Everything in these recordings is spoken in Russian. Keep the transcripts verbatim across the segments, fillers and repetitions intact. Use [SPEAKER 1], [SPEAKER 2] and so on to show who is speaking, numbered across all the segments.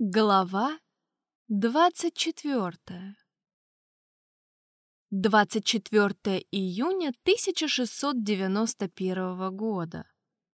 [SPEAKER 1] Глава двадцать четвёртая. двадцать четвёртое июня тысяча шестьсот девяносто первого года.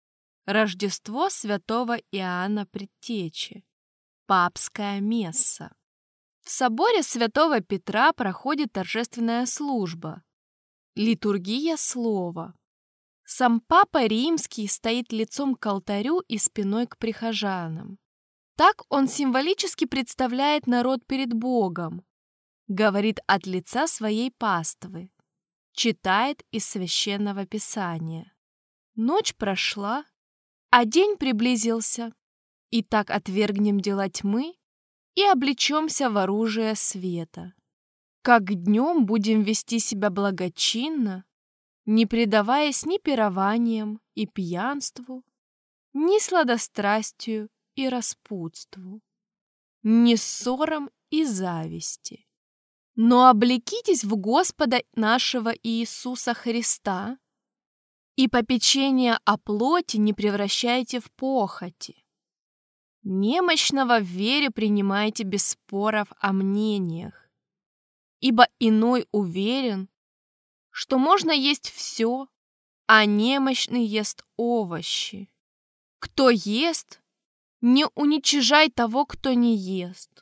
[SPEAKER 1] Рождество святого Иоанна Предтечи. Папская месса. В соборе святого Петра проходит торжественная служба. Литургия слова. Сам Папа Римский стоит лицом к алтарю и спиной к прихожанам. Так он символически представляет народ перед Богом, говорит от лица своей паствы, читает из Священного Писания. Ночь прошла, а день приблизился. Итак, отвергнем дела тьмы и облечемся в оружие света. Как днем будем вести себя благочинно, не предаваясь ни пированиям и пьянству, ни сладострастию и распутству, ни ссорам и зависти. Но облекитесь в Господа нашего Иисуса Христа, и попечение о плоти не превращайте в похоти. Немощного в вере принимайте без споров о мнениях, ибо иной уверен, что можно есть все, а немощный ест овощи. Кто ест, не уничижай того, кто не ест.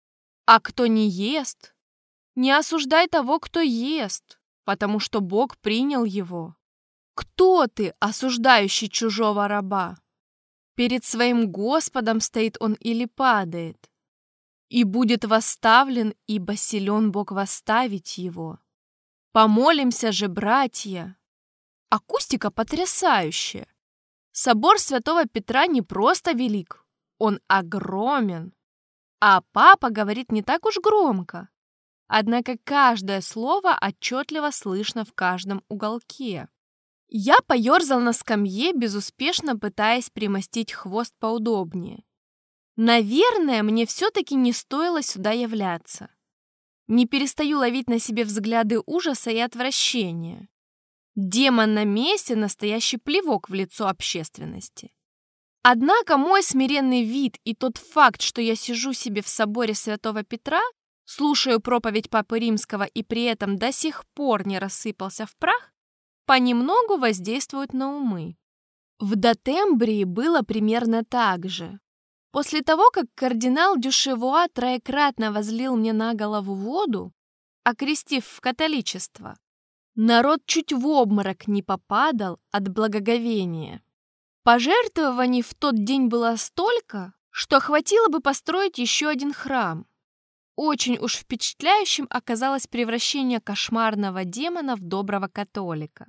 [SPEAKER 1] А кто не ест, не осуждай того, кто ест, потому что Бог принял его. Кто ты, осуждающий чужого раба? Перед своим Господом стоит он или падает, и будет восставлен, ибо силен Бог восставить его. Помолимся же, братья. Акустика потрясающая. Собор святого Петра не просто велик, он огромен. А папа говорит не так уж громко. Однако каждое слово отчетливо слышно в каждом уголке. Я поерзал на скамье, безуспешно пытаясь примостить хвост поудобнее. Наверное, мне все-таки не стоило сюда являться. Не перестаю ловить на себе взгляды ужаса и отвращения. Демон на месте — настоящий плевок в лицо общественности. Однако мой смиренный вид и тот факт, что я сижу себе в соборе святого Петра, слушаю проповедь Папы Римского и при этом до сих пор не рассыпался в прах, понемногу воздействуют на умы. В Дотембрии было примерно так же. После того, как кардинал Дюшевуа троекратно возлил мне на голову воду, окрестив в католичество, народ чуть в обморок не попадал от благоговения. Пожертвований в тот день было столько, что хватило бы построить еще один храм. Очень уж впечатляющим оказалось превращение кошмарного демона в доброго католика.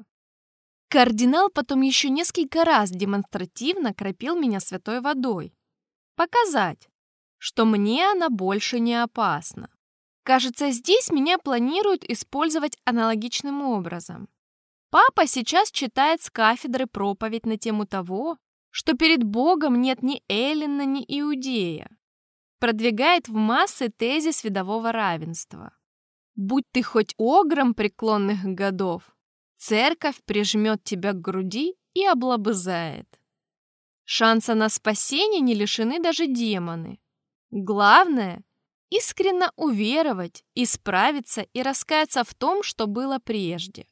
[SPEAKER 1] Кардинал потом еще несколько раз демонстративно кропил меня святой водой. Показать, что мне она больше не опасна. Кажется, здесь меня планируют использовать аналогичным образом. Папа сейчас читает с кафедры проповедь на тему того, что перед Богом нет ни эллина, ни иудея. Продвигает в массы тезис видового равенства. Будь ты хоть огром преклонных годов, церковь прижмет тебя к груди и облобызает. Шанса на спасение не лишены даже демоны. Главное — искренне уверовать, исправиться и раскаяться в том, что было прежде.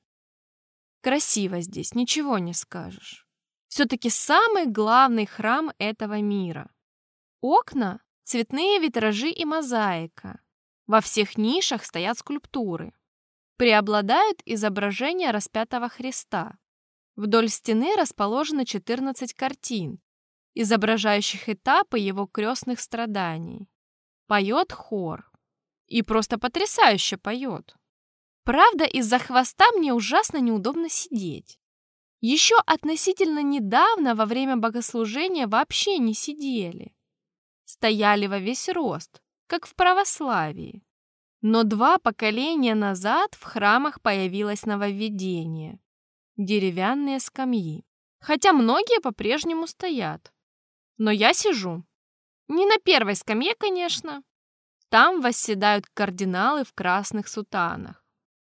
[SPEAKER 1] Красиво здесь, ничего не скажешь. Все-таки самый главный храм этого мира. Окна — цветные витражи и мозаика. Во всех нишах стоят скульптуры. Преобладают изображения распятого Христа. Вдоль стены расположено четырнадцать картин, изображающих этапы его крестных страданий. Поет хор. И просто потрясающе поет. Правда, из-за хвоста мне ужасно неудобно сидеть. Еще относительно недавно во время богослужения вообще не сидели. Стояли во весь рост, как в православии. Но два поколения назад в храмах появилось нововведение – деревянные скамьи. Хотя многие по-прежнему стоят. Но я сижу. Не на первой скамье, конечно. Там восседают кардиналы в красных сутанах.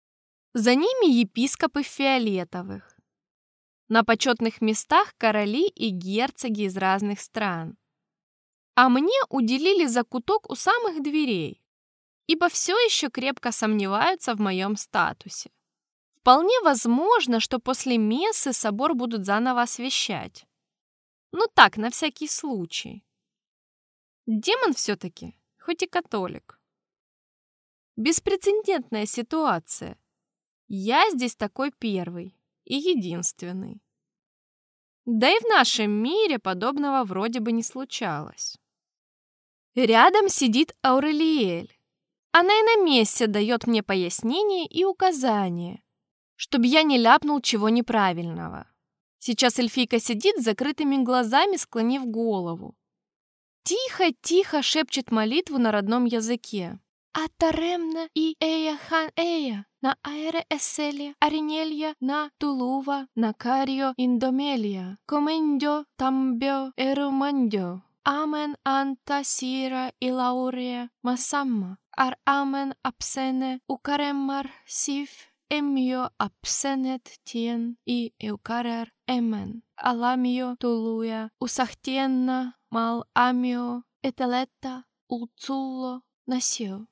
[SPEAKER 1] За ними епископы в фиолетовых. На почетных местах короли и герцоги из разных стран. а мне уделили закуток у самых дверей, ибо все еще крепко сомневаются в моем статусе. Вполне возможно, что после мессы собор будут заново освящать. Ну так, на всякий случай. Демон все-таки, хоть и католик. Беспрецедентная ситуация. Я здесь такой первый и единственный. Да и в нашем мире подобного вроде бы не случалось. Рядом сидит Аурелиэль. Она и на месте дает мне пояснения и указания, чтобы я не ляпнул чего неправильного. Сейчас эльфийка сидит с закрытыми глазами, склонив голову. Тихо-тихо шепчет молитву на родном языке. «Атаремна и эя хан эя, на аэре эселия, аринелья, на тулува, на карио индомелия, комендио тамбио эрумандио, амен анта сира и лаурия масамма, ар амен апсене укареммар сиф, эмио апсенет тиен и эукарер эмен, аламио тулуя, усахтенна мал амио, этелетта, улцулло, насио».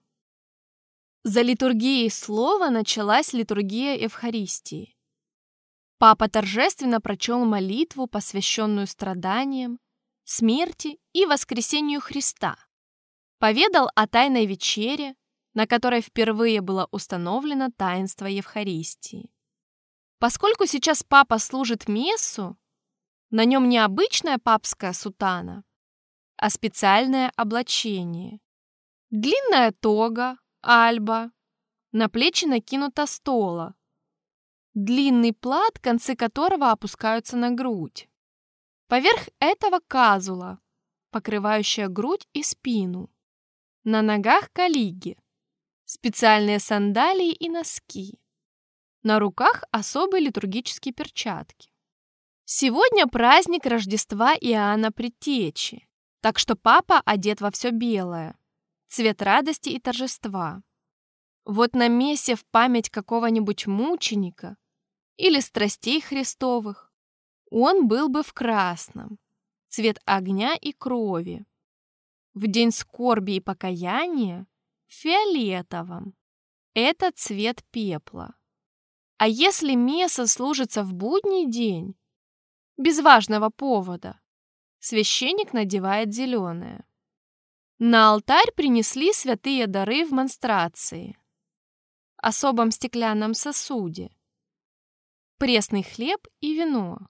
[SPEAKER 1] За литургией слова началась литургия Евхаристии. Папа торжественно прочел молитву, посвященную страданиям, смерти и воскресению Христа. Поведал о тайной вечере, на которой впервые было установлено таинство Евхаристии. Поскольку сейчас папа служит мессу, на нем не обычная папская сутана, а специальное облачение. Длинная тога, альба, на плечи накинута стола, длинный плат, концы которого опускаются на грудь. Поверх этого казула, покрывающая грудь и спину. На ногах калиги, специальные сандалии и носки. На руках особые литургические перчатки. Сегодня праздник Рождества Иоанна Предтечи, так что папа одет во все белое. Цвет радости и торжества. Вот на мессе в память какого-нибудь мученика или страстей Христовых он был бы в красном, цвет огня и крови. В день скорби и покаяния в фиолетовом, это цвет пепла. А если месса служится в будний день, без важного повода, священник надевает зеленое. На алтарь принесли святые дары в монстрации, особом стеклянном сосуде, пресный хлеб и вино.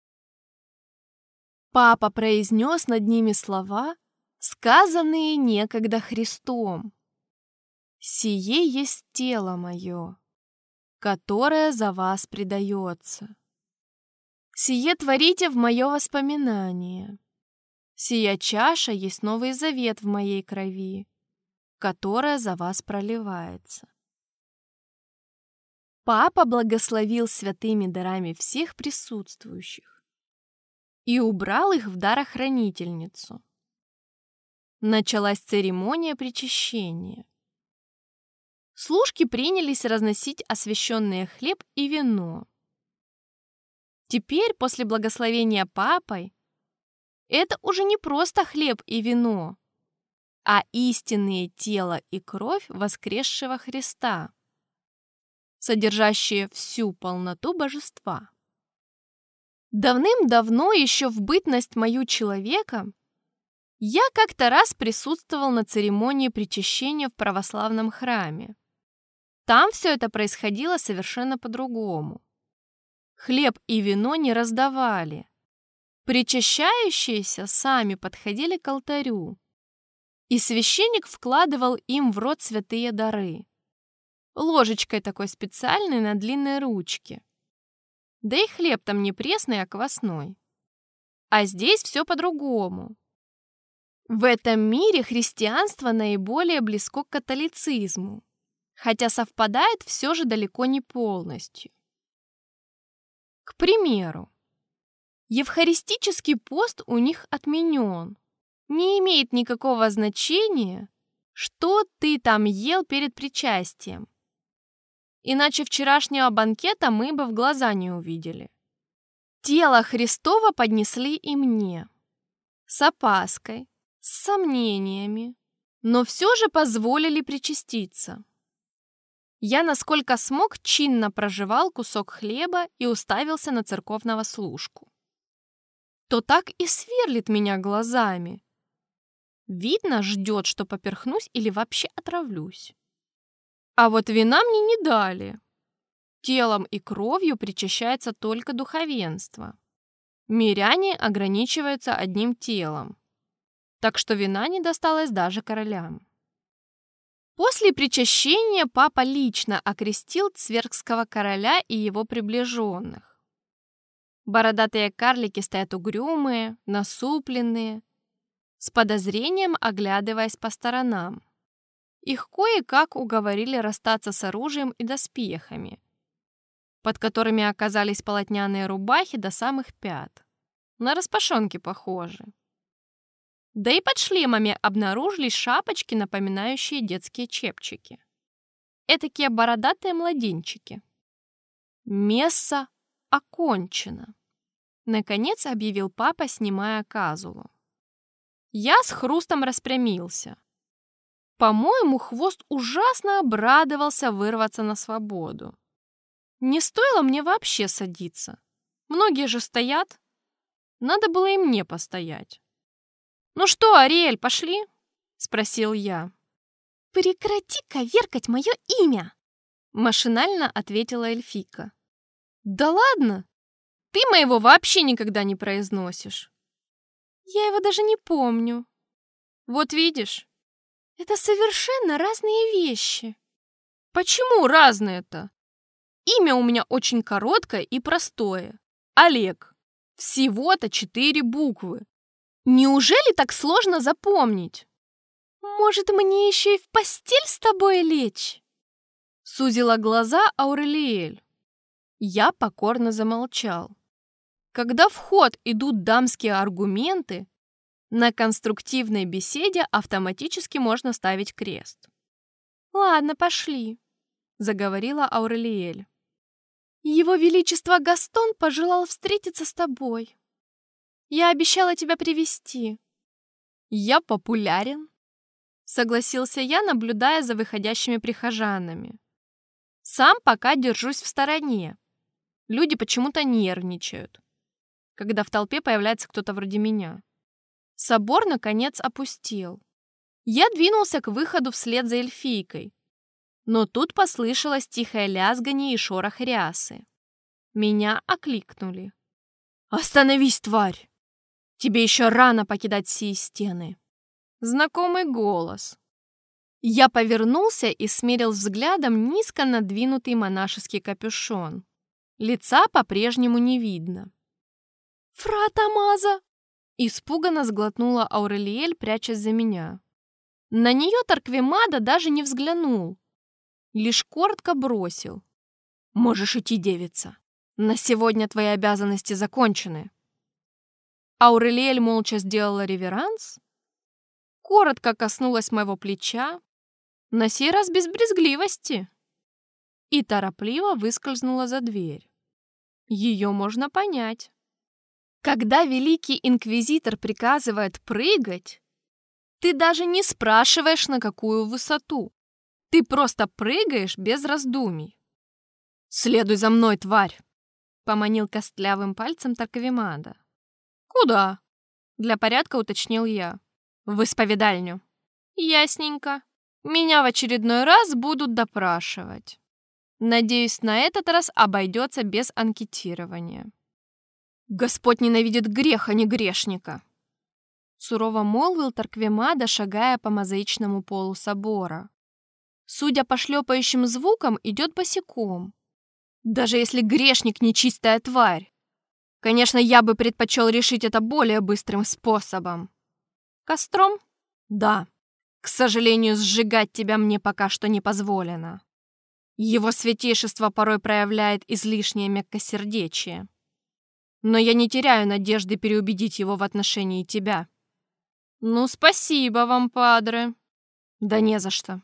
[SPEAKER 1] Папа произнес над ними слова, сказанные некогда Христом. «Сие есть тело мое, которое за вас предается. Сие творите в мое воспоминание. Сия чаша есть Новый Завет в моей крови, которая за вас проливается». Папа благословил святыми дарами всех присутствующих и убрал их в дарохранительницу. Началась церемония причащения. Служки принялись разносить освященные хлеб и вино. Теперь, после благословения папой, это уже не просто хлеб и вино, а истинное тело и кровь воскресшего Христа, содержащие всю полноту божества. Давным-давно, еще в бытность мою человеком, я как-то раз присутствовал на церемонии причащения в православном храме. Там все это происходило совершенно по-другому. Хлеб и вино не раздавали. Причащающиеся сами подходили к алтарю, и священник вкладывал им в рот святые дары. Ложечкой такой специальной на длинной ручке. Да и хлеб там не пресный, а квасной. А здесь все по-другому. В этом мире христианство наиболее близко к католицизму, хотя совпадает все же далеко не полностью. К примеру, евхаристический пост у них отменен. Не имеет никакого значения, что ты там ел перед причастием. Иначе вчерашнего банкета мы бы в глаза не увидели. Тело Христово поднесли и мне. С опаской, с с сомнениями, но все же позволили причаститься. Я, насколько смог, чинно прожевал кусок хлеба и уставился на церковного служку. То так и сверлит меня глазами. Видно, ждет, что поперхнусь или вообще отравлюсь. А вот вина мне не дали. Телом и кровью причащается только духовенство. Миряне ограничиваются одним телом, так что вина не досталась даже королям. После причащения папа лично окрестил цвергского короля и его приближенных. Бородатые карлики стоят угрюмые, насупленные, с подозрением оглядываясь по сторонам. Их кое-как уговорили расстаться с оружием и доспехами, под которыми оказались полотняные рубахи до самых пят. На распашонки похожи. Да и под шлемами обнаружились шапочки, напоминающие детские чепчики. Этакие бородатые младенчики. Месса окончено. Наконец объявил папа, снимая казулу. Я с хрустом распрямился. По-моему, хвост ужасно обрадовался вырваться на свободу. Не стоило мне вообще садиться. Многие же стоят. Надо было и мне постоять. «Ну что, Ариэль, пошли?» — спросил я. «Прекрати коверкать мое имя!» — машинально ответила эльфийка. «Да ладно! Ты моего вообще никогда не произносишь!» «Я его даже не помню!» «Вот видишь, это совершенно разные вещи!» «Почему разные-то? Имя у меня очень короткое и простое. Олег. Всего-то четыре буквы. Неужели так сложно запомнить?» «Может, мне еще и в постель с тобой лечь?» Сузила глаза Аурелиэль. Я покорно замолчал. Когда в ход идут дамские аргументы, на конструктивной беседе автоматически можно ставить крест. «Ладно, пошли», — заговорила Аурелиэль. «Его Величество Гастон пожелал встретиться с тобой. Я обещала тебя привести». «Я популярен», — согласился я, наблюдая за выходящими прихожанами. «Сам пока держусь в стороне. Люди почему-то нервничают, когда в толпе появляется кто-то вроде меня». Собор, наконец, опустел. Я двинулся к выходу вслед за эльфийкой, но тут послышалось тихое лязганье и шорох рясы. Меня окликнули. «Остановись, тварь! Тебе еще рано покидать сии стены!» Знакомый голос. Я повернулся и смерил взглядом низко надвинутый монашеский капюшон. Лица по-прежнему не видно. «Фра Тамаза!» Испуганно сглотнула Аурелиэль, прячась за меня. На нее Торквемада даже не взглянул, лишь коротко бросил. «Можешь идти, девица. На сегодня твои обязанности закончены». Аурелиэль молча сделала реверанс, коротко коснулась моего плеча, на сей раз без брезгливости, и торопливо выскользнула за дверь. Ее можно понять. Когда великий инквизитор приказывает прыгать, ты даже не спрашиваешь, на какую высоту. Ты просто прыгаешь без раздумий. «Следуй за мной, тварь!» — поманил костлявым пальцем Торквемада. «Куда?» — для порядка уточнил я. «В исповедальню». «Ясненько. Меня в очередной раз будут допрашивать. Надеюсь, на этот раз обойдется без анкетирования». «Господь ненавидит грех, а не грешника!» Сурово молвил Торквемада, шагая по мозаичному полу собора. Судя по шлепающим звукам, идет босиком. Даже если грешник — нечистая тварь. Конечно, я бы предпочел решить это более быстрым способом. Костром? Да. К сожалению, сжигать тебя мне пока что не позволено. Его святейшество порой проявляет излишнее мягкосердечие. Но я не теряю надежды переубедить его в отношении тебя. Ну, спасибо вам, падре. Да не за что.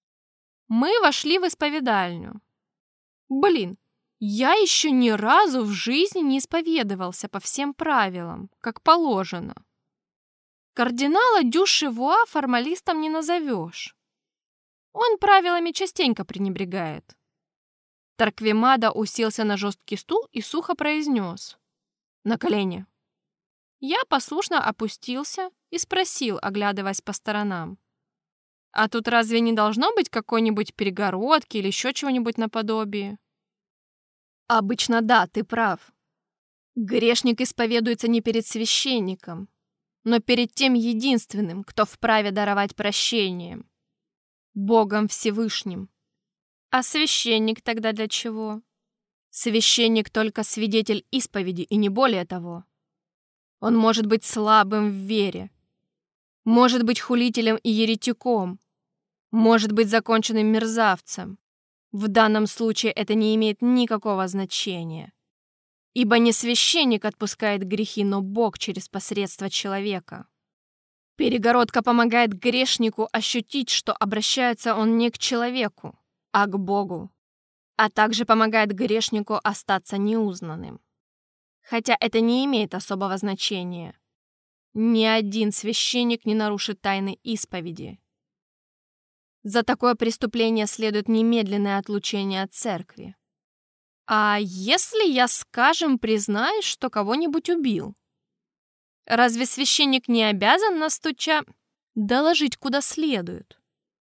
[SPEAKER 1] Мы вошли в исповедальню. Блин, я еще ни разу в жизни не исповедовался по всем правилам, как положено. Кардинала Дюшевуа формалистом не назовешь. Он правилами частенько пренебрегает. Тарквемада уселся на жесткий стул и сухо произнес: «На колени». Я послушно опустился и спросил, оглядываясь по сторонам: «А тут разве не должно быть какой-нибудь перегородки или еще чего-нибудь наподобие?» «Обычно да, ты прав. Грешник исповедуется не перед священником, но перед тем единственным, кто вправе даровать прощение — Богом Всевышним. А священник тогда для чего? Священник только свидетель исповеди и не более того. Он может быть слабым в вере, может быть хулителем и еретиком, может быть законченным мерзавцем. В данном случае это не имеет никакого значения. Ибо не священник отпускает грехи, но Бог через посредство человека. Перегородка помогает грешнику ощутить, что обращается он не к человеку, а к Богу, а также помогает грешнику остаться неузнанным. Хотя это не имеет особого значения. Ни один священник не нарушит тайны исповеди. За такое преступление следует немедленное отлучение от церкви. А если я, скажем, признаюсь, что кого-нибудь убил? Разве священник не обязан, настуча, доложить куда следует?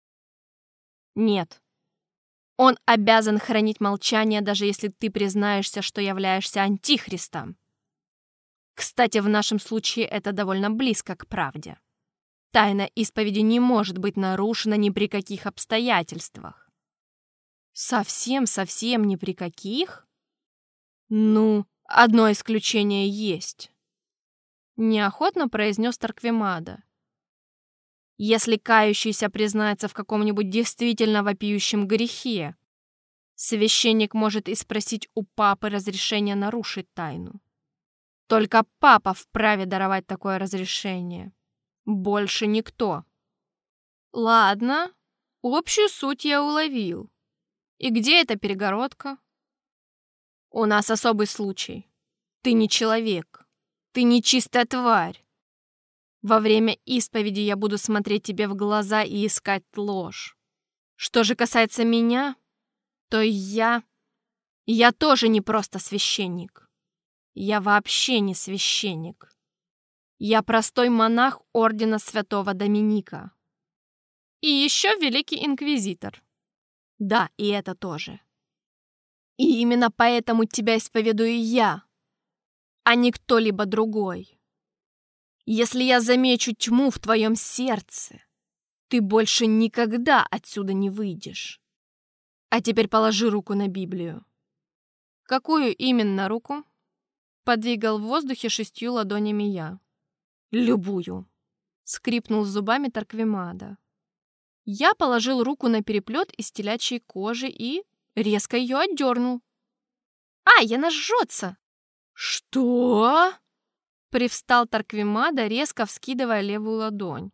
[SPEAKER 1] Нет. Он обязан хранить молчание, даже если ты признаешься, что являешься антихристом. Кстати, в нашем случае это довольно близко к правде. Тайна исповеди не может быть нарушена ни при каких обстоятельствах. Совсем-совсем ни при каких? Ну, одно исключение есть. Неохотно произнес Тарквемада. Если кающийся признается в каком-нибудь действительно вопиющем грехе, священник может и спросить у папы разрешения нарушить тайну. Только папа вправе даровать такое разрешение. Больше никто. Ладно, общую суть я уловил. И где эта перегородка? У нас особый случай. Ты не человек. Ты нечистая тварь. Во время исповеди я буду смотреть тебе в глаза и искать ложь. Что же касается меня, то я... Я тоже не просто священник. Я вообще не священник. Я простой монах ордена Святого Доминика. И еще великий инквизитор. Да, и это тоже. И именно поэтому тебя исповедую я, а не кто-либо другой. Если я замечу тьму в твоем сердце, ты больше никогда отсюда не выйдешь. А теперь положи руку на Библию. Какую именно руку? Подвигал в воздухе шестью ладонями я. Любую. Скрипнул зубами Тарквемада. Я положил руку на переплет из телячьей кожи и резко ее отдернул. «Ай, она жжется!» «Что?» Привстал Тарквемада, резко вскидывая левую ладонь.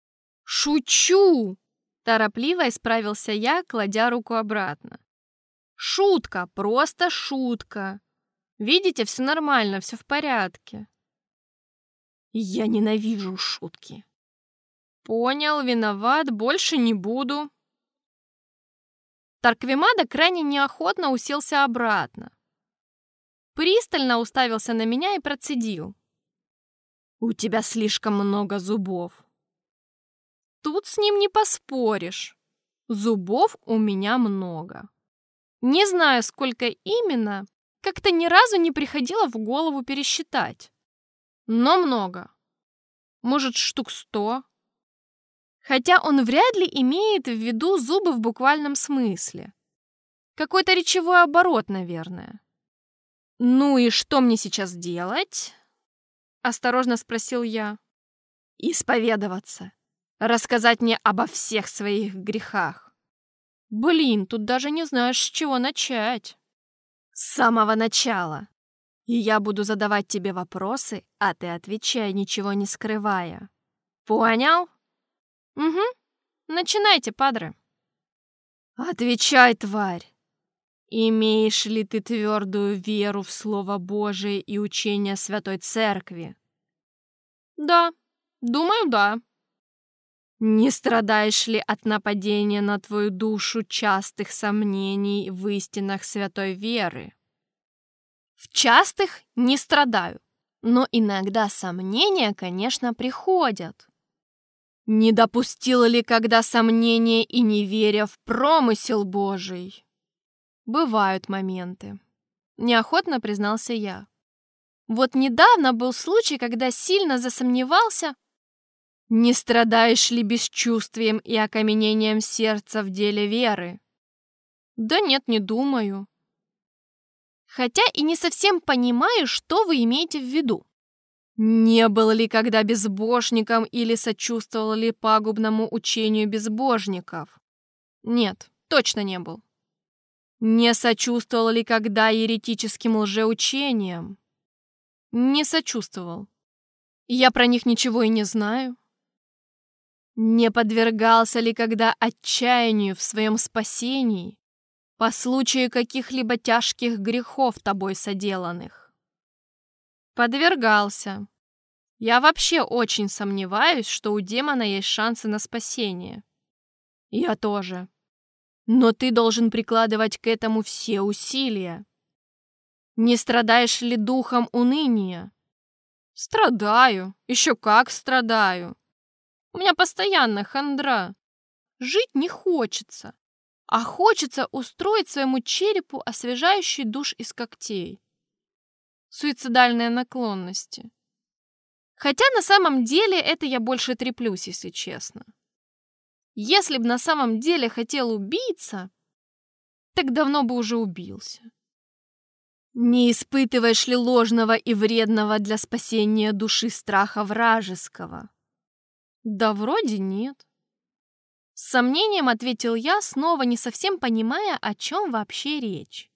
[SPEAKER 1] «Шучу!» Торопливо исправился я, кладя руку обратно. «Шутка, просто шутка. Видите, все нормально, все в порядке». «Я ненавижу шутки». «Понял, виноват, больше не буду». Тарквемада крайне неохотно уселся обратно. Пристально уставился на меня и процедил. «У тебя слишком много зубов». Тут с ним не поспоришь. Зубов у меня много. Не знаю, сколько именно, как-то ни разу не приходило в голову пересчитать. Но много. Может, штук сто. Хотя он вряд ли имеет в виду зубы в буквальном смысле. Какой-то речевой оборот, наверное. «Ну и что мне сейчас делать?» — осторожно спросил я. «Исповедоваться. Рассказать мне обо всех своих грехах». «Блин, тут даже не знаешь, с чего начать». «С самого начала. И я буду задавать тебе вопросы, а ты отвечай, ничего не скрывая. Понял?» «Угу. Начинайте, падре». «Отвечай, тварь. Имеешь ли ты твердую веру в Слово Божие и учение Святой Церкви?» «Да», Думаю, да. Не страдаешь ли от нападения на твою душу частых сомнений в истинах святой веры? В частых не страдаю, но иногда сомнения, конечно, приходят. Не допустила ли когда сомнения и неверия в промысел Божий? Бывают моменты. Неохотно признался я. Вот недавно был случай, когда сильно засомневался. Не страдаешь ли бесчувствием и окаменением сердца в деле веры? Да нет, не думаю. Хотя и не совсем понимаю, что вы имеете в виду. Не был ли когда безбожником или сочувствовал ли пагубному учению безбожников? Нет, точно не был. Не сочувствовал ли когда еретическим лжеучениям? Не сочувствовал. Я про них ничего и не знаю. Не подвергался ли когда отчаянию в своем спасении по случаю каких-либо тяжких грехов тобой соделанных? Подвергался. Я вообще очень сомневаюсь, что у демона есть шансы на спасение. Я тоже. Но ты должен прикладывать к этому все усилия. Не страдаешь ли духом уныния? Страдаю. Еще как страдаю. У меня постоянно хандра. Жить не хочется. А хочется устроить своему черепу освежающий душ из когтей. Суицидальные наклонности. Хотя на самом деле это я больше треплюсь, если честно. Если б на самом деле хотел убиться, так давно бы уже убился. Не испытываешь ли ложного и вредного для спасения души страха вражеского? Да вроде нет. С сомнением ответил я, снова не совсем понимая, о чем вообще речь.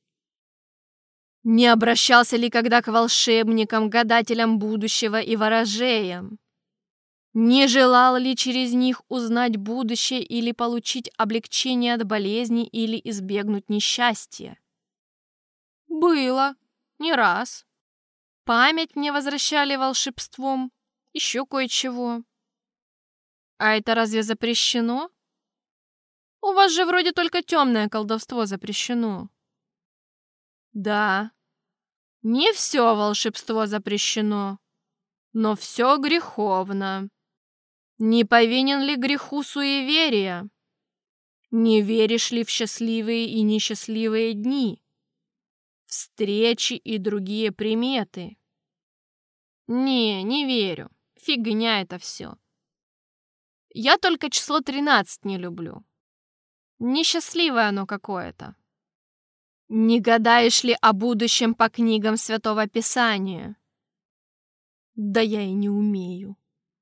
[SPEAKER 1] Не обращался ли когда к волшебникам, гадателям будущего и ворожеям? Не желал ли через них узнать будущее или получить облегчение от болезни или избегнуть несчастья? Было. Не раз. Память мне возвращали волшебством. Еще кое-чего. А это разве запрещено? У вас же вроде только темное колдовство запрещено. Да. Не все волшебство запрещено, но все греховно. Не повинен ли греху суеверия? Не веришь ли в счастливые и несчастливые дни? Встречи и другие приметы? Не, не верю. Фигня это все. Я только число тринадцать не люблю. Несчастливое оно какое-то. Не гадаешь ли о будущем по книгам Святого Писания? Да я и не умею.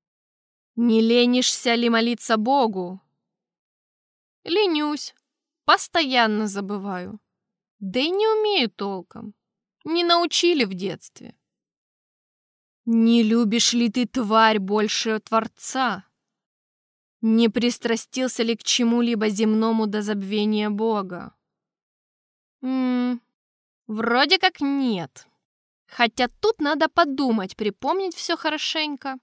[SPEAKER 1] Не ленишься ли молиться Богу? Ленюсь. Постоянно забываю. Да и не умею толком. Не научили в детстве. Не любишь ли ты, тварь, больше Творца? Не пристрастился ли к чему-либо земному до забвения Бога? Ммм, вроде как нет. Хотя тут надо подумать, припомнить все хорошенько.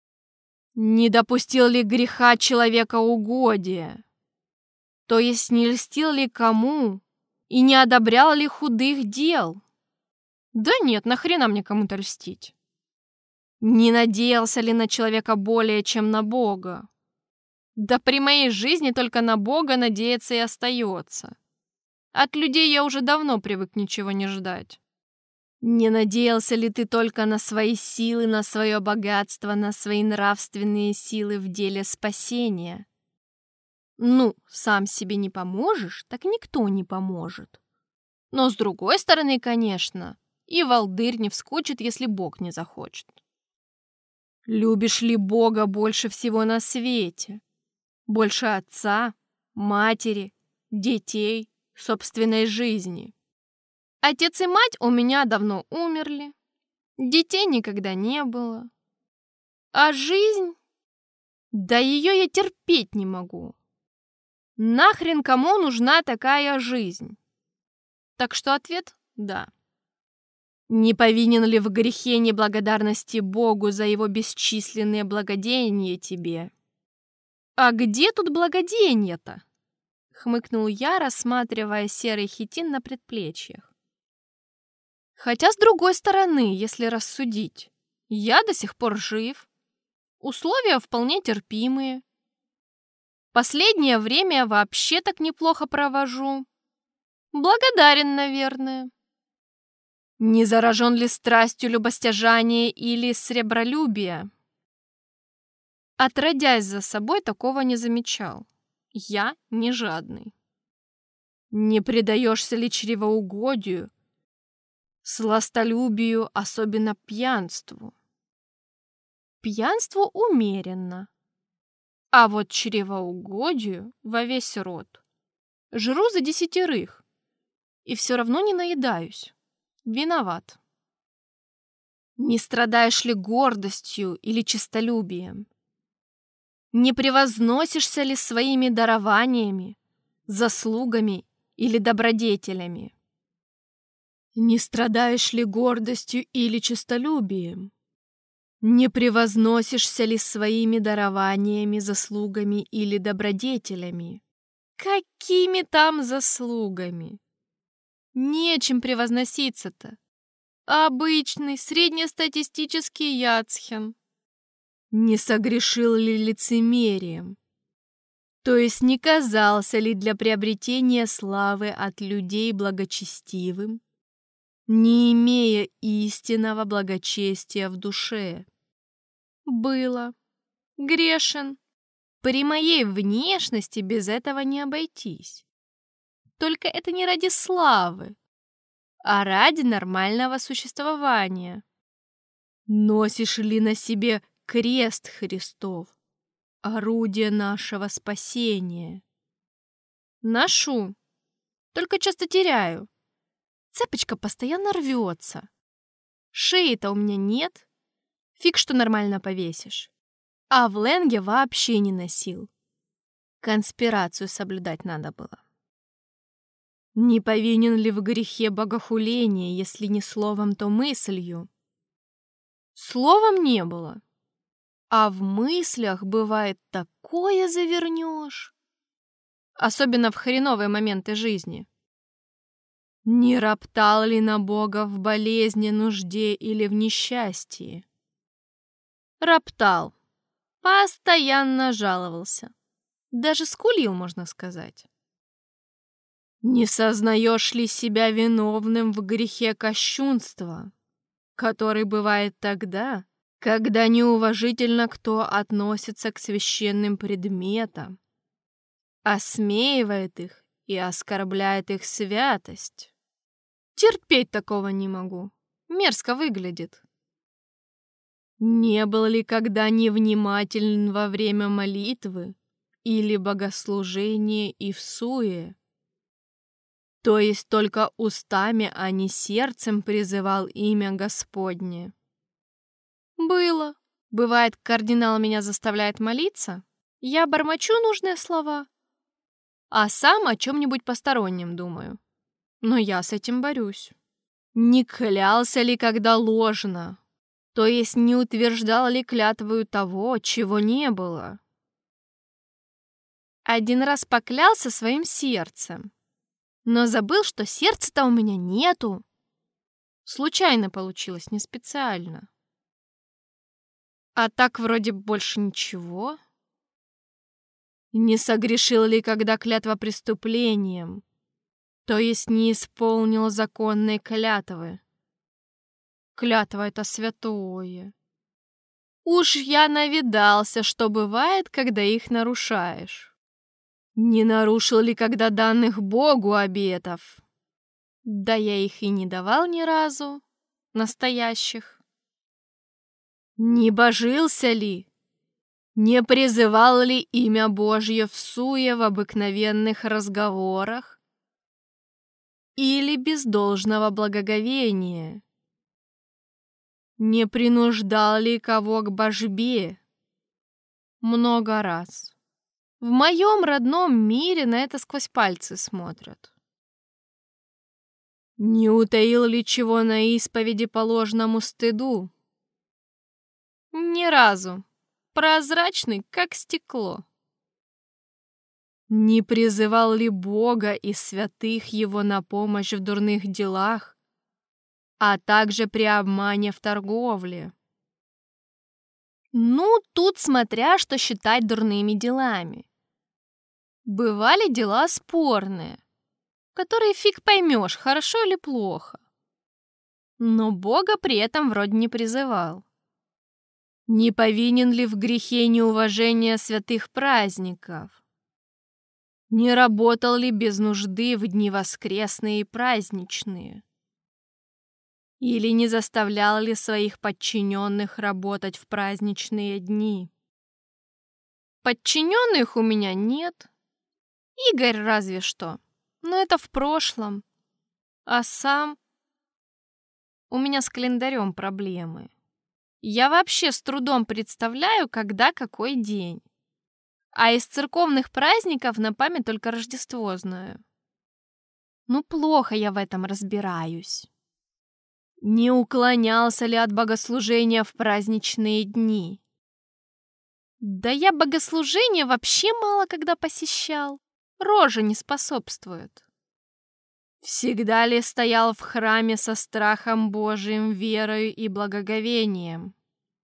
[SPEAKER 1] Не допустил ли греха человекоугодия? То есть не льстил ли кому и не одобрял ли худых дел? Да нет, нахрена мне кому-то льстить? Не надеялся ли на человека более, чем на Бога? Да при моей жизни только на Бога надеяться и остается. От людей я уже давно привык ничего не ждать. Не надеялся ли ты только на свои силы, на свое богатство, на свои нравственные силы в деле спасения? Ну, сам себе не поможешь, так никто не поможет. Но с другой стороны, конечно, и волдырь не вскочит, если Бог не захочет. Любишь ли Бога больше всего на свете? Больше отца, матери, детей, собственной жизни? Отец и мать у меня давно умерли, детей никогда не было. А жизнь? Да ее я терпеть не могу. Нахрен кому нужна такая жизнь? Так что ответ – да. Не повинен ли в грехе неблагодарности Богу за его бесчисленные благодеяния тебе? А где тут благодеяние-то? Хмыкнул я, рассматривая серый хитин на предплечьях. Хотя, с другой стороны, если рассудить, я до сих пор жив. Условия вполне терпимые. Последнее время я вообще так неплохо провожу. Благодарен, наверное. Не заражен ли страстью любостяжания или сребролюбия? Отродясь за собой, такого не замечал. Я не жадный. Не предаешься ли чревоугодию, сластолюбию, особенно пьянству? Пьянству умеренно, а вот чревоугодию во весь рот. Жру за десятерых и все равно не наедаюсь. Виноват. Не страдаешь ли гордостью или честолюбием? Не превозносишься ли своими дарованиями, заслугами или добродетелями? Не страдаешь ли гордостью или честолюбием? Не превозносишься ли своими дарованиями, заслугами или добродетелями? Какими там заслугами? Нечем превозноситься-то. Обычный, среднестатистический яцхен. Не согрешил ли лицемерием? То есть не казался ли для приобретения славы от людей благочестивым, не имея истинного благочестия в душе? Было. Грешен. При моей внешности без этого не обойтись. Только это не ради славы, а ради нормального существования. Носишь ли на себе крест Христов, орудие нашего спасения? Ношу, только часто теряю. Цепочка постоянно рвется. Шеи-то у меня нет, фиг что нормально повесишь. А в Ленге вообще не носил. Конспирацию соблюдать надо было. Не повинен ли в грехе богохуления, если не словом, то мыслью? Словом не было. А в мыслях бывает такое завернешь. Особенно в хреновые моменты жизни. Не роптал ли на Бога в болезни, нужде или в несчастье? Роптал. Постоянно жаловался. Даже скулил, можно сказать. Не сознаешь ли себя виновным в грехе кощунства, который бывает тогда, когда неуважительно кто относится к священным предметам, осмеивает их и оскорбляет их святость? Терпеть такого не могу. Мерзко выглядит. Не был ли когда невнимателен во время молитвы или богослужения и в суе? То есть только устами, а не сердцем призывал имя Господне? Было. Бывает, кардинал меня заставляет молиться, я бормочу нужные слова, а сам о чем-нибудь постороннем думаю. Но я с этим борюсь. Не клялся ли когда ложно? То есть не утверждал ли клятвою того, чего не было? Один раз поклялся своим сердцем, но забыл, что сердца-то у меня нету. Случайно получилось, не специально. А так вроде больше ничего. Не согрешил ли когда клятва преступлением, то есть не исполнил законной клятвы? Клятва — это святое. Уж я навидался, что бывает, когда их нарушаешь. Не нарушил ли когда данных Богу обетов? Да я их и не давал ни разу, настоящих. Не божился ли? Не призывал ли имя Божье в суе в обыкновенных разговорах? Или без должного благоговения? Не принуждал ли кого к божбе? Много раз. В моем родном мире на это сквозь пальцы смотрят. Не утаил ли чего на исповеди по ложному стыду? Ни разу. Прозрачный, как стекло. Не призывал ли Бога и святых его на помощь в дурных делах, а также при обмане в торговле? Ну, тут смотря, что считать дурными делами. Бывали дела спорные, которые фиг поймешь, хорошо или плохо. Но Бога при этом вроде не призывал. Не повинен ли в грехе неуважения святых праздников? Не работал ли без нужды в дни воскресные и праздничные? Или не заставлял ли своих подчиненных работать в праздничные дни? Подчиненных у меня нет. Игорь разве что, но это в прошлом. А сам... У меня с календарем проблемы. Я вообще с трудом представляю, когда какой день. А из церковных праздников на память только Рождество знаю. Ну, плохо я в этом разбираюсь. Не уклонялся ли от богослужения в праздничные дни? Да я богослужение вообще мало когда посещал. Рожа не способствует. Всегда ли стоял в храме со страхом Божиим, верою и благоговением?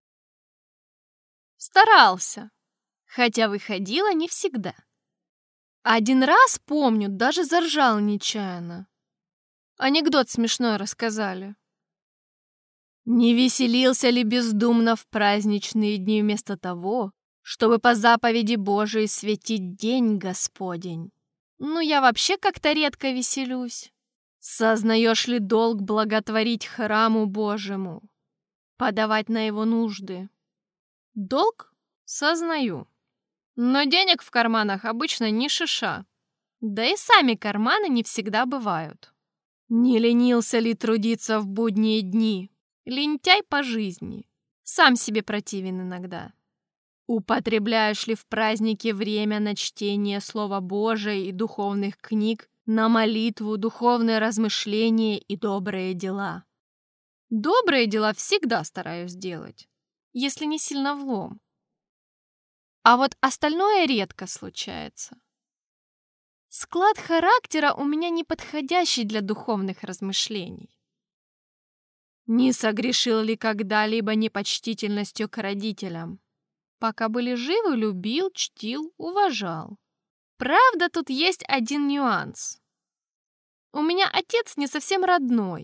[SPEAKER 1] Старался, хотя выходило не всегда. Один раз, помню, даже заржал нечаянно. Анекдот смешной рассказали. Не веселился ли бездумно в праздничные дни вместо того, чтобы по заповеди Божией светить день Господень? Ну, я вообще как-то редко веселюсь. Сознаешь ли долг благотворить храму Божьему, подавать на его нужды? Долг? Сознаю. Но денег в карманах обычно ни шиша. Да и сами карманы не всегда бывают. Не ленился ли трудиться в будние дни? Лентяй по жизни. Сам себе противен иногда. Употребляешь ли в праздники время на чтение Слова Божия и духовных книг, на молитву, духовное размышление и добрые дела? Добрые дела всегда стараюсь делать, если не сильно влом. А вот остальное редко случается. Склад характера у меня неподходящий для духовных размышлений. Не согрешил ли когда-либо непочтительностью к родителям? Пока были живы, любил, чтил, уважал. Правда, тут есть один нюанс. У меня отец не совсем родной.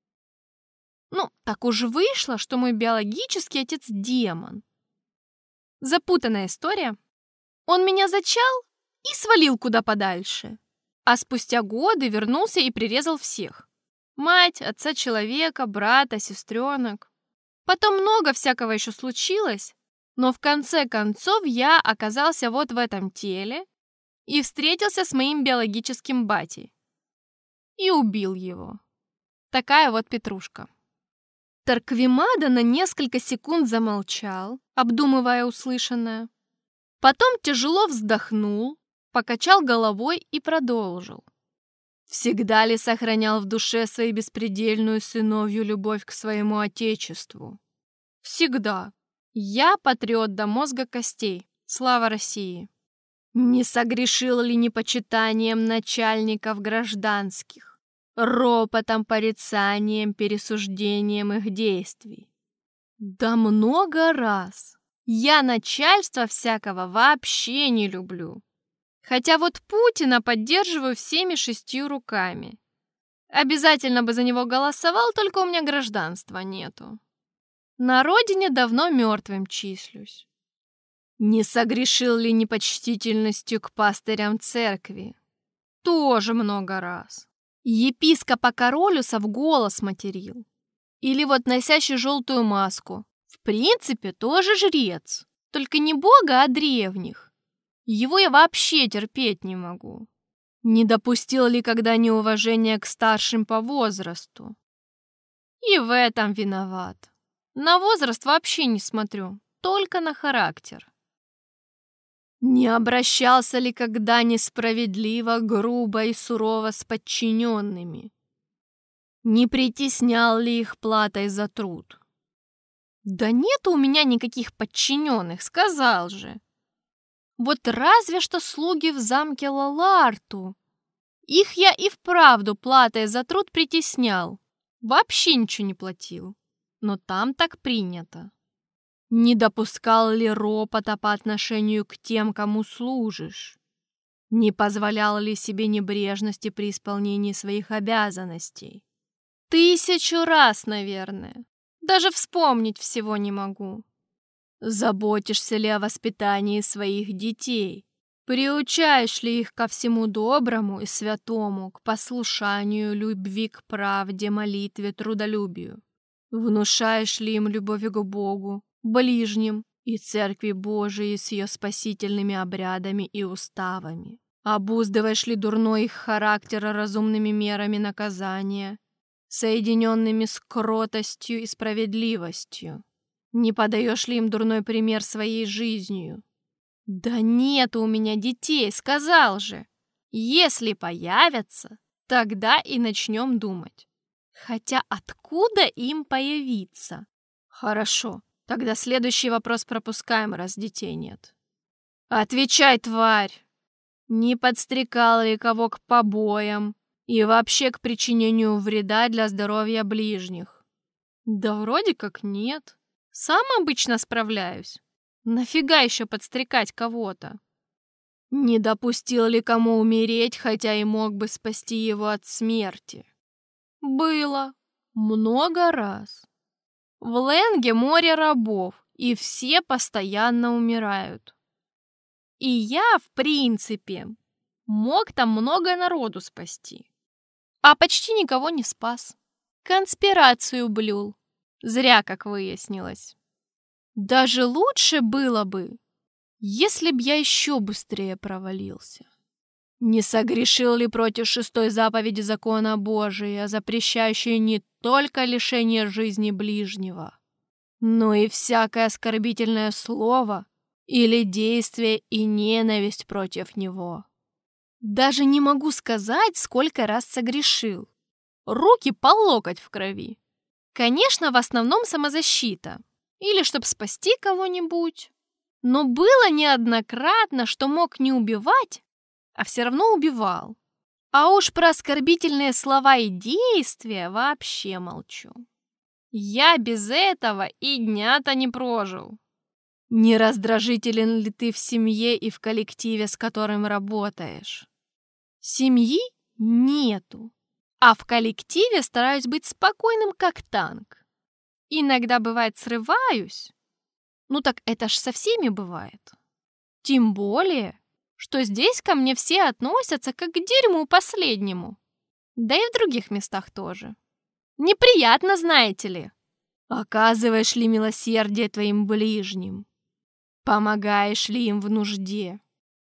[SPEAKER 1] Ну, так уж вышло, что мой биологический отец демон. Запутанная история. Он меня зачал и свалил куда подальше. А спустя годы вернулся и прирезал всех. Мать, отца человека, брата, сестренок. Потом много всякого еще случилось, но в конце концов я оказался вот в этом теле и встретился с моим биологическим батей. И убил его. Такая вот петрушка. Тарквимада на несколько секунд замолчал, обдумывая услышанное. Потом тяжело вздохнул, покачал головой и продолжил. Всегда ли сохранял в душе свою беспредельную сыновью любовь к своему отечеству? Всегда. Я патриот до мозга костей. Слава России. Не согрешил ли непочитанием начальников гражданских, ропотом, порицанием, пересуждением их действий? Да много раз. Я начальства всякого вообще не люблю. Хотя вот Путина поддерживаю всеми шестью руками. Обязательно бы за него голосовал, только у меня гражданства нету. На родине давно мертвым числюсь. Не согрешил ли непочтительностью к пастырям церкви? Тоже много раз. Епископа Королюса в голос материл. Или вот носящий желтую маску. В принципе, тоже жрец. Только не бога, а древних. Его я вообще терпеть не могу. Не допустил ли когда неуважения к старшим по возрасту? И в этом виноват. На возраст вообще не смотрю, только на характер. Не обращался ли когда несправедливо, грубо и сурово с подчиненными? Не притеснял ли их платой за труд? Да нет у меня никаких подчиненных, сказал же. Вот разве что слуги в замке Лаларту. Их я и вправду платой за труд притеснял. Вообще ничего не платил. Но там так принято. Не допускал ли ропота по отношению к тем, кому служишь? Не позволял ли себе небрежности при исполнении своих обязанностей? Тысячу раз, наверное. Даже вспомнить всего не могу. Заботишься ли о воспитании своих детей? Приучаешь ли их ко всему доброму и святому, к послушанию, любви к правде, молитве, трудолюбию? Внушаешь ли им любовь к Богу, ближним и Церкви Божией с ее спасительными обрядами и уставами? Обуздываешь ли дурной их характер разумными мерами наказания, соединенными с кротостью и справедливостью? Не подаешь ли им дурной пример своей жизнью? Да нет у меня детей, сказал же. Если появятся, тогда и начнем думать. Хотя откуда им появиться? Хорошо, тогда следующий вопрос пропускаем, раз детей нет. Отвечай, тварь! Не подстрекал ли кого к побоям и вообще к причинению вреда для здоровья ближних? Да вроде как нет. Сам обычно справляюсь. Нафига еще подстрекать кого-то? Не допустил ли кому умереть, хотя и мог бы спасти его от смерти? Было. Много раз. В Ленге море рабов, и все постоянно умирают. И я, в принципе, мог там много народу спасти. А почти никого не спас. Конспирацию блюл. Зря, как выяснилось. Даже лучше было бы, если б я еще быстрее провалился. Не согрешил ли против шестой заповеди закона Божия, запрещающей не только лишение жизни ближнего, но и всякое оскорбительное слово или действие и ненависть против него? Даже не могу сказать, сколько раз согрешил. Руки по локоть в крови. Конечно, в основном самозащита. Или чтоб спасти кого-нибудь. Но было неоднократно, что мог не убивать, а все равно убивал. А уж про оскорбительные слова и действия вообще молчу. Я без этого и дня-то не прожил. Не раздражителен ли ты в семье и в коллективе, с которым работаешь? Семьи нету. А в коллективе стараюсь быть спокойным, как танк. Иногда, бывает, срываюсь. Ну так это ж со всеми бывает. Тем более, что здесь ко мне все относятся как к дерьму последнему. Да и в других местах тоже. Неприятно, знаете ли. Оказываешь ли милосердие твоим ближним? Помогаешь ли им в нужде?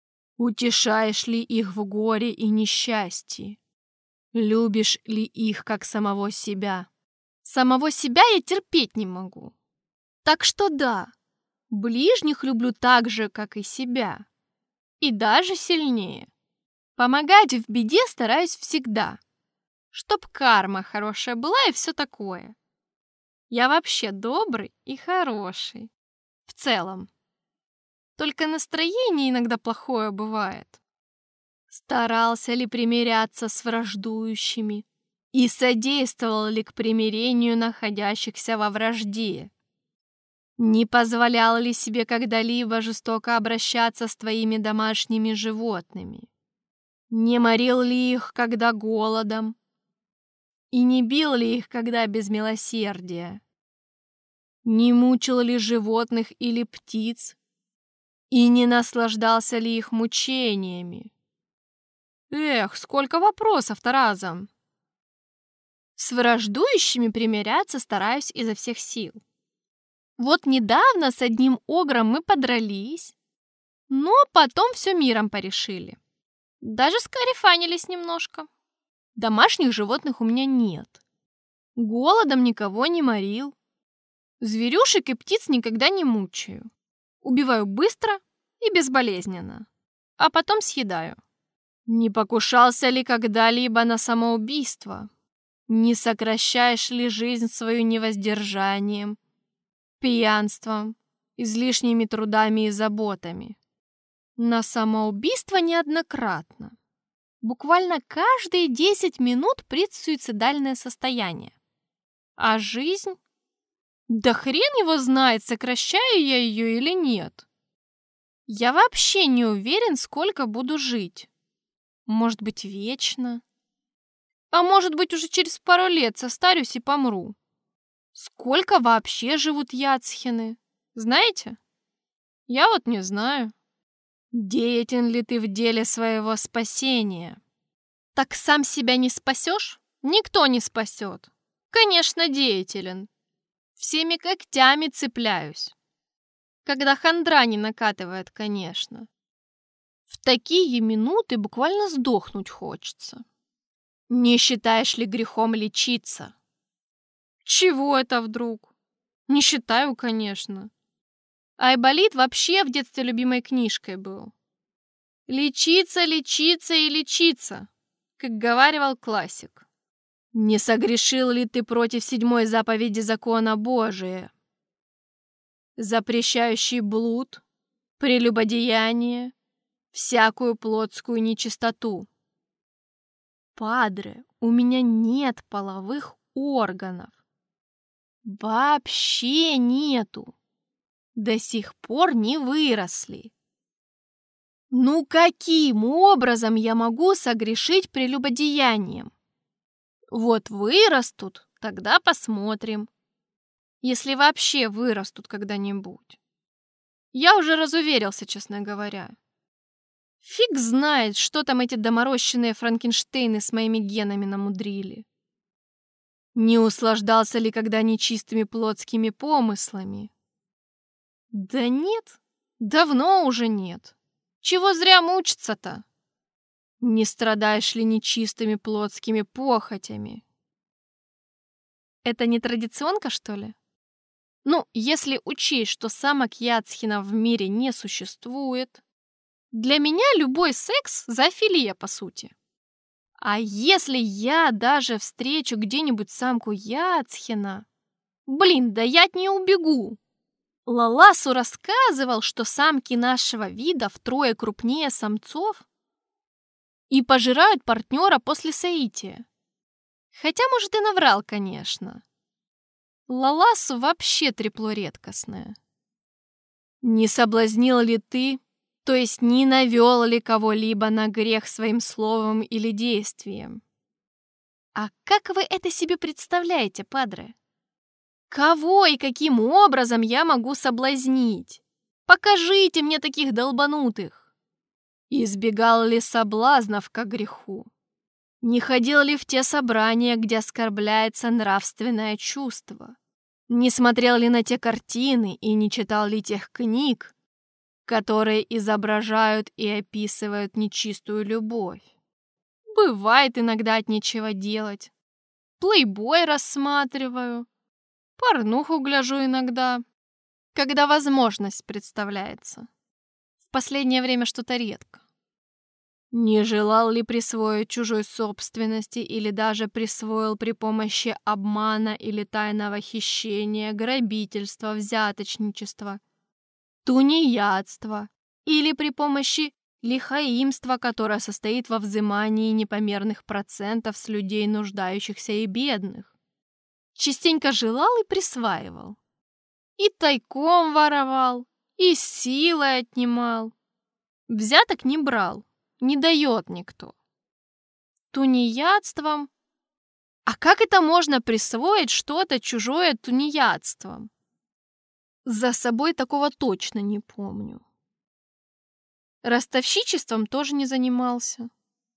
[SPEAKER 1] Утешаешь ли их в горе и несчастье? Любишь ли их, как самого себя? Самого себя я терпеть не могу. Так что да, ближних люблю так же, как и себя. И даже сильнее. Помогать в беде стараюсь всегда. Чтоб карма хорошая была и все такое. Я вообще добрый и хороший. В целом. Только настроение иногда плохое бывает. Старался ли примиряться с враждующими и содействовал ли к примирению находящихся во вражде? Не позволял ли себе когда-либо жестоко обращаться с твоими домашними животными? Не морил ли их, когда голодом? И не бил ли их, когда без милосердия? Не мучил ли животных или птиц? И не наслаждался ли их мучениями? Эх, сколько вопросов-то разом! С враждующими примиряться стараюсь изо всех сил. Вот недавно с одним огром мы подрались, но потом все миром порешили. Даже скарифанились немножко. Домашних животных у меня нет. Голодом никого не морил. Зверюшек и птиц никогда не мучаю. Убиваю быстро и безболезненно, а потом съедаю. Не покушался ли когда-либо на самоубийство? Не сокращаешь ли жизнь свою невоздержанием, пьянством, излишними трудами и заботами? На самоубийство неоднократно. Буквально каждые десять минут предсуицидальное состояние. А жизнь? Да хрен его знает, сокращаю я ее или нет. Я вообще не уверен, сколько буду жить. Может быть, вечно? А может быть, уже через пару лет состарюсь и помру. Сколько вообще живут яцхины? Знаете? Я вот не знаю. Деятелен ли ты в деле своего спасения? Так сам себя не спасешь? Никто не спасет. Конечно, деятелен. Всеми когтями цепляюсь. Когда хандра не накатывает, конечно. В такие минуты буквально сдохнуть хочется. Не считаешь ли грехом лечиться? Чего это вдруг? Не считаю, конечно. Айболит вообще в детстве любимой книжкой был. Лечиться, лечиться и лечиться, как говаривал классик. Не согрешил ли ты против седьмой заповеди закона Божия, запрещающий блуд, прелюбодеяние, всякую плотскую нечистоту? Падре, у меня нет половых органов. Вообще нету. До сих пор не выросли. Ну каким образом я могу согрешить прелюбодеянием? Вот вырастут, тогда посмотрим. Если вообще вырастут когда-нибудь. Я уже разуверился, честно говоря. Фиг знает, что там эти доморощенные Франкенштейны с моими генами намудрили. Не услаждался ли когда нечистыми плотскими помыслами? Да нет, давно уже нет. Чего зря мучиться-то? Не страдаешь ли нечистыми плотскими похотями? Это не традиционка, что ли? Ну, если учесть, что самок яцхина в мире не существует, для меня любой секс зоофилия, по сути. А если я даже встречу где-нибудь самку яцхина, блин, да я от нее убегу. Лаласу рассказывал, что самки нашего вида втрое крупнее самцов и пожирают партнера после соития. Хотя, может, и наврал, конечно. Лаласу вообще трепло редкостное. Не соблазнил ли ты, то есть не навел ли кого-либо на грех своим словом или действием? А как вы это себе представляете, падре? Кого и каким образом я могу соблазнить? Покажите мне таких долбанутых. Избегал ли соблазнов ко греху? Не ходил ли в те собрания, где оскорбляется нравственное чувство? Не смотрел ли на те картины и не читал ли тех книг, которые изображают и описывают нечистую любовь? Бывает иногда от нечего делать. Плейбой рассматриваю. Порнуху гляжу иногда, когда возможность представляется. В последнее время что-то редко. Не желал ли присвоить чужой собственности или даже присвоил при помощи обмана или тайного хищения, грабительства, взяточничества, тунеядства или при помощи лихаимства, которое состоит во взимании непомерных процентов с людей нуждающихся и бедных? Частенько желал и присваивал. И тайком воровал, и силой отнимал. Взяток не брал, не дает никто. Тунеядством? А как это можно присвоить что-то чужое тунеядством? За собой такого точно не помню. Ростовщичеством тоже не занимался.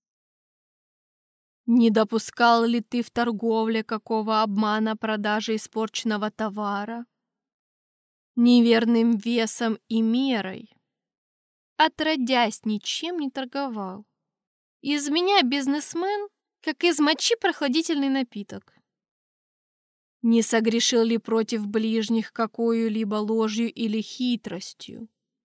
[SPEAKER 1] Не допускал ли ты в торговле какого обмана продажи испорченного товара? Неверным весом и мерой? Отродясь, ничем не торговал. Из меня бизнесмен, как из мочи прохладительный напиток. Не согрешил ли против ближних какую-либо ложью или хитростью?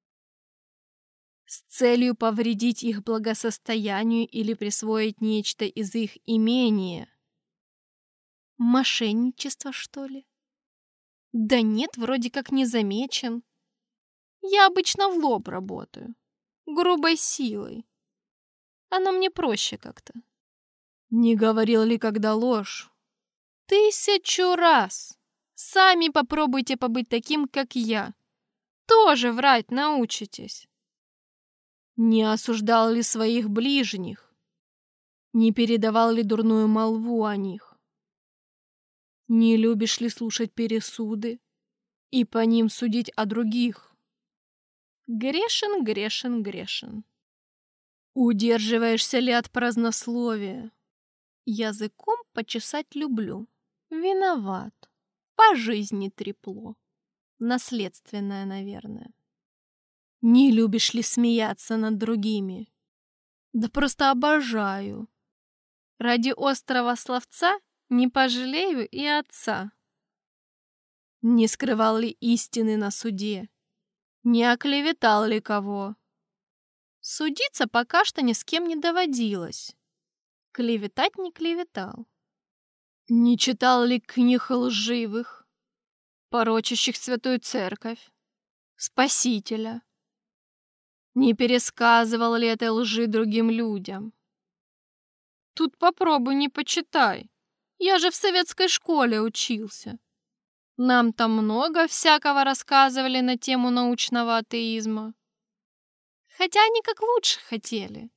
[SPEAKER 1] С целью повредить их благосостоянию или присвоить нечто из их имения? Мошенничество, что ли? Да нет, вроде как не замечен. Я обычно в лоб работаю. Грубой силой. Оно мне проще как-то. Не говорил ли когда ложь? Тысячу раз. Сами попробуйте побыть таким, как я. Тоже врать научитесь. Не осуждал ли своих ближних? Не передавал ли дурную молву о них? Не любишь ли слушать пересуды и по ним судить о других? Грешен, грешен, грешен. Удерживаешься ли от празднословия? Языком почесать люблю. Виноват. По жизни трепло. Наследственное, наверное. Не любишь ли смеяться над другими? Да просто обожаю. Ради острого словца не пожалею и отца. Не скрывал ли истины на суде? Не оклеветал ли кого? Судиться пока что ни с кем не доводилось. Клеветать не клеветал. Не читал ли книг лживых, порочащих святую церковь, Спасителя? Не пересказывал ли этой лжи другим людям? Тут попробуй не почитай. Я же в советской школе учился. Нам там много всякого рассказывали на тему научного атеизма. Хотя они как лучше хотели.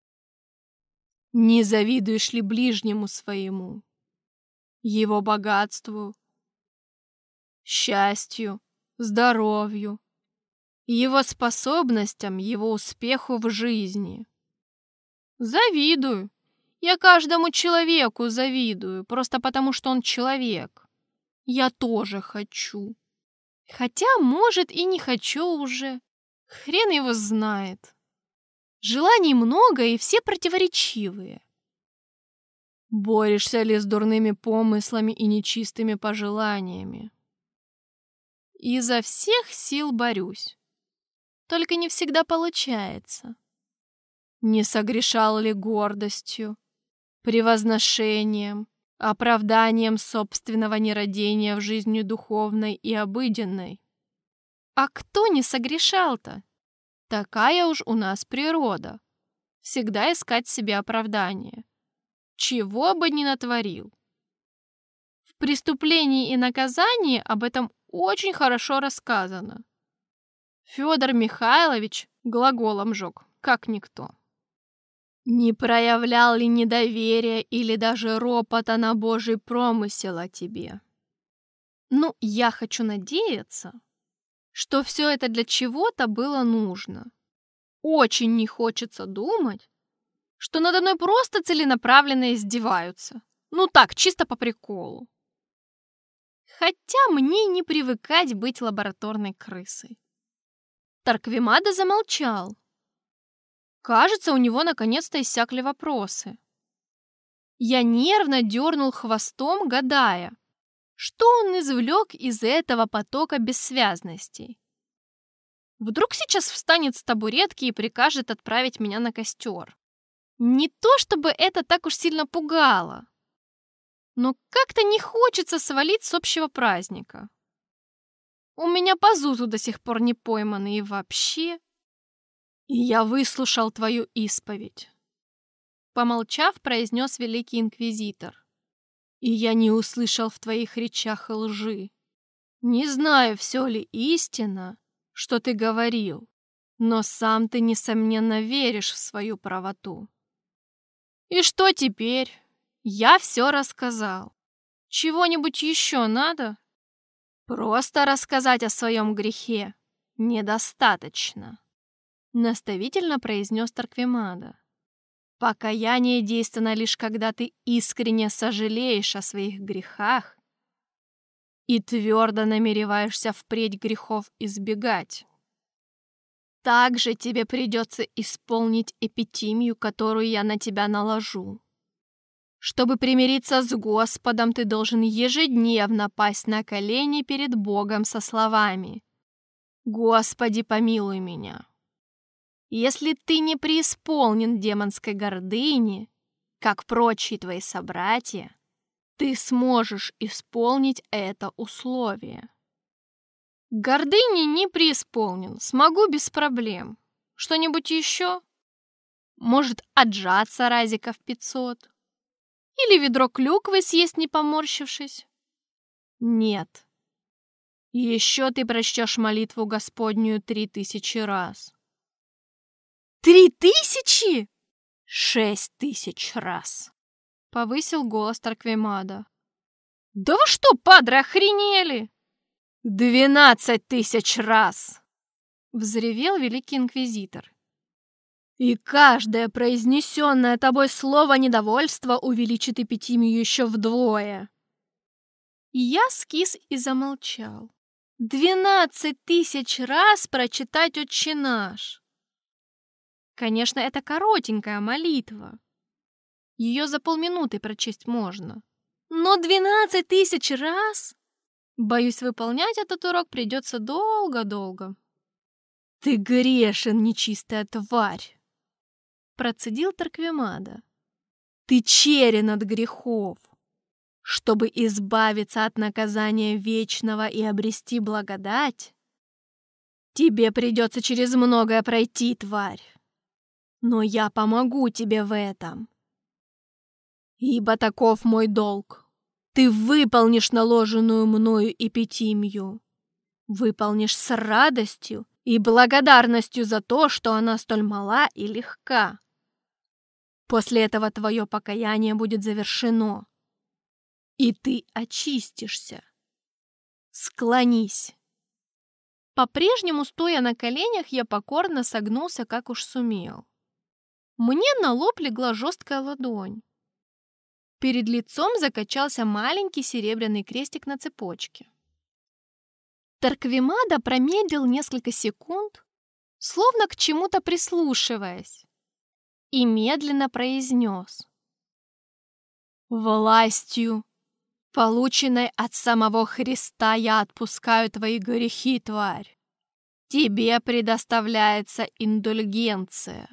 [SPEAKER 1] Не завидуешь ли ближнему своему, его богатству, счастью, здоровью, его способностям, его успеху в жизни? Завидую. Я каждому человеку завидую, просто потому что он человек. Я тоже хочу. Хотя, может, и не хочу уже. Хрен его знает. Желаний много, и все противоречивые. Борешься ли с дурными помыслами и нечистыми пожеланиями? Изо всех сил борюсь. Только не всегда получается. Не согрешал ли гордостью, превозношением, оправданием собственного нерадения в жизни духовной и обыденной? А кто не согрешал-то? Такая уж у нас природа. Всегда искать себе оправдание. Чего бы ни натворил. В «Преступлении и наказании» об этом очень хорошо рассказано. Федор Михайлович глаголом жег, как никто. Не проявлял ли недоверия или даже ропота на Божий промысел о тебе? Ну, я хочу надеяться, что все это для чего-то было нужно. Очень не хочется думать, что надо мной просто целенаправленно издеваются. Ну так, чисто по приколу. Хотя мне не привыкать быть лабораторной крысой. Тарквимада замолчал. Кажется, у него наконец-то иссякли вопросы. Я нервно дернул хвостом, гадая, что он извлек из этого потока бессвязностей. Вдруг сейчас встанет с табуретки и прикажет отправить меня на костер. Не то чтобы это так уж сильно пугало, но как-то не хочется свалить с общего праздника. У меня Пазузу до сих пор не пойманы и вообще... И я выслушал твою исповедь. Помолчав, произнес великий инквизитор. И я не услышал в твоих речах лжи. Не знаю, все ли истина, что ты говорил, но сам ты, несомненно, веришь в свою правоту. И что теперь? Я все рассказал. Чего-нибудь еще надо? Просто рассказать о своем грехе недостаточно. Наставительно произнес Тарквимада. Покаяние действенно лишь когда ты искренне сожалеешь о своих грехах и твердо намереваешься впредь грехов избегать. Также тебе придется исполнить эпитимию, которую я на тебя наложу. Чтобы примириться с Господом, ты должен ежедневно пасть на колени перед Богом со словами: «Господи, помилуй меня». Если ты не преисполнен демонской гордыни, как прочие твои собратья, ты сможешь исполнить это условие. Гордыни не преисполнен, смогу без проблем. Что-нибудь еще? Может, отжаться разиков пятьсот? Или ведро клюквы съесть, не поморщившись? Нет. Еще ты прочтешь молитву Господнюю три тысячи раз. Три тысячи? Шесть тысяч раз. Повысил голос Тарквемада. Да вы что, падре, охренели? Двенадцать тысяч раз! Взревел великий инквизитор. И каждое произнесенное тобой слово недовольства увеличит эпитимию еще вдвое. И я скис и замолчал. Двенадцать тысяч раз прочитать «Отче наш». Конечно, это коротенькая молитва. Ее за полминуты прочесть можно. Но двенадцать тысяч раз? Боюсь, выполнять этот урок придется долго-долго. Ты грешен, нечистая тварь! Процедил Тарквемада. Ты черен от грехов. Чтобы избавиться от наказания вечного и обрести благодать, тебе придется через многое пройти, тварь. Но я помогу тебе в этом. Ибо таков мой долг. Ты выполнишь наложенную мною эпитимию. Выполнишь с радостью и благодарностью за то, что она столь мала и легка. После этого твое покаяние будет завершено, и ты очистишься. Склонись. По-прежнему, стоя на коленях, я покорно согнулся, как уж сумел. Мне на лоб легла жесткая ладонь. Перед лицом закачался маленький серебряный крестик на цепочке. Тарквемада промедлил несколько секунд, словно к чему-то прислушиваясь, и медленно произнес: «Властью, полученной от самого Христа, я отпускаю твои грехи, тварь. Тебе предоставляется индульгенция.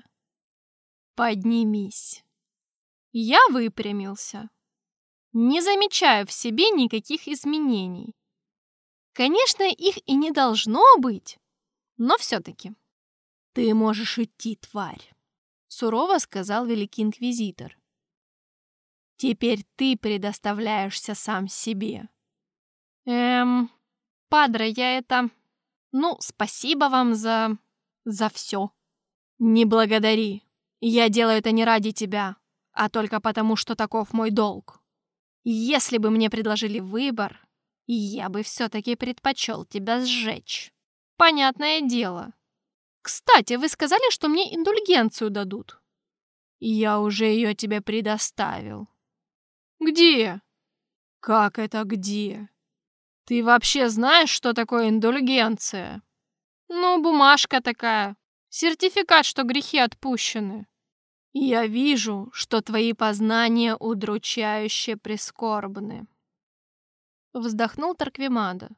[SPEAKER 1] Поднимись». Я выпрямился, не замечая в себе никаких изменений. Конечно, их и не должно быть, но все-таки. «Ты можешь идти, тварь», — сурово сказал великий инквизитор. «Теперь ты предоставляешься сам себе». «Эм, падре, я это... Ну, спасибо вам за... за все». «Не благодари. Я делаю это не ради тебя, а только потому, что таков мой долг. Если бы мне предложили выбор, я бы все-таки предпочел тебя сжечь. Понятное дело. Кстати, вы сказали, что мне индульгенцию дадут. Я уже ее тебе предоставил». «Где?» «Как это где? Ты вообще знаешь, что такое индульгенция?» «Ну, бумажка такая. Сертификат, что грехи отпущены». «Я вижу, что твои познания удручающе прискорбны», — вздохнул Тарквемада.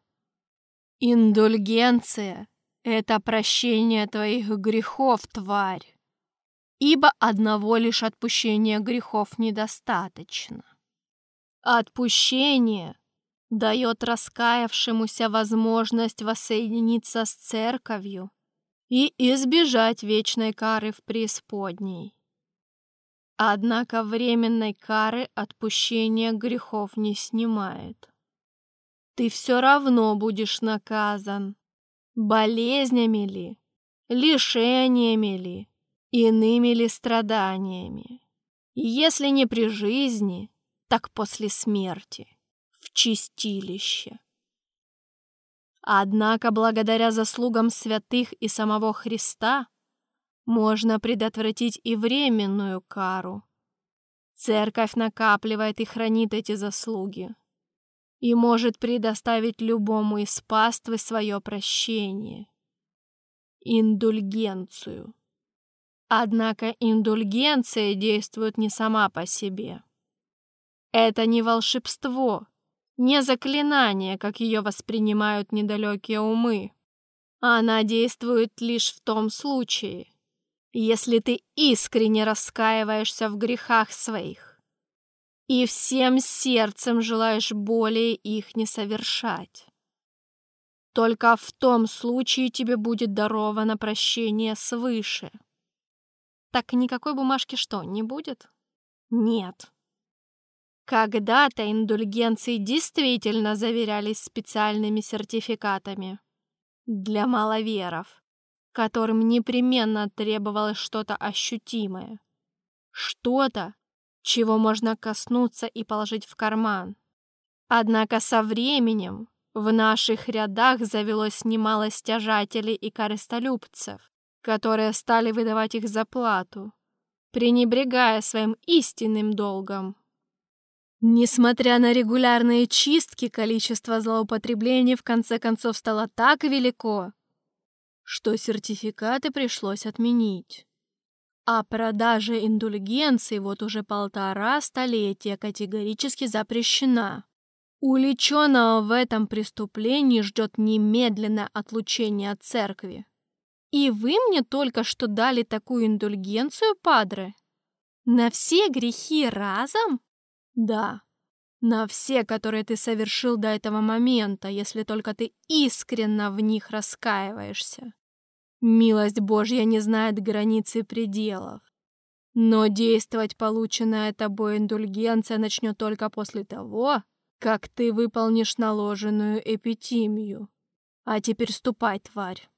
[SPEAKER 1] «Индульгенция — это прощение твоих грехов, тварь, ибо одного лишь отпущения грехов недостаточно. Отпущение дает раскаявшемуся возможность воссоединиться с церковью и избежать вечной кары в преисподней. Однако временной кары отпущение грехов не снимает. Ты все равно будешь наказан, болезнями ли, лишениями ли, иными ли страданиями. И если не при жизни, так после смерти, в чистилище. Однако благодаря заслугам святых и самого Христа можно предотвратить и временную кару. Церковь накапливает и хранит эти заслуги и может предоставить любому из паствы свое прощение. Индульгенцию. Однако индульгенция действует не сама по себе. Это не волшебство, не заклинание, как ее воспринимают недалекие умы. Она действует лишь в том случае, если ты искренне раскаиваешься в грехах своих и всем сердцем желаешь более их не совершать. Только в том случае тебе будет даровано прощение свыше. Так никакой бумажки что, не будет? Нет. Когда-то индульгенции действительно заверялись специальными сертификатами для маловеров, которым непременно требовалось что-то ощутимое, что-то, чего можно коснуться и положить в карман. Однако со временем в наших рядах завелось немало стяжателей и корыстолюбцев, которые стали выдавать их за плату, пренебрегая своим истинным долгом. Несмотря на регулярные чистки, количество злоупотреблений в конце концов стало так велико, что сертификаты пришлось отменить. А продажа индульгенций вот уже полтора столетия категорически запрещена. Уличенного в этом преступлении ждет немедленное отлучение от церкви. И вы мне только что дали такую индульгенцию, падре? На все грехи разом? Да, на все, которые ты совершил до этого момента, если только ты искренне в них раскаиваешься. Милость Божья не знает границ и пределов. Но действовать полученная тобой индульгенция начнет только после того, как ты выполнишь наложенную эпитимию. А теперь ступай, тварь.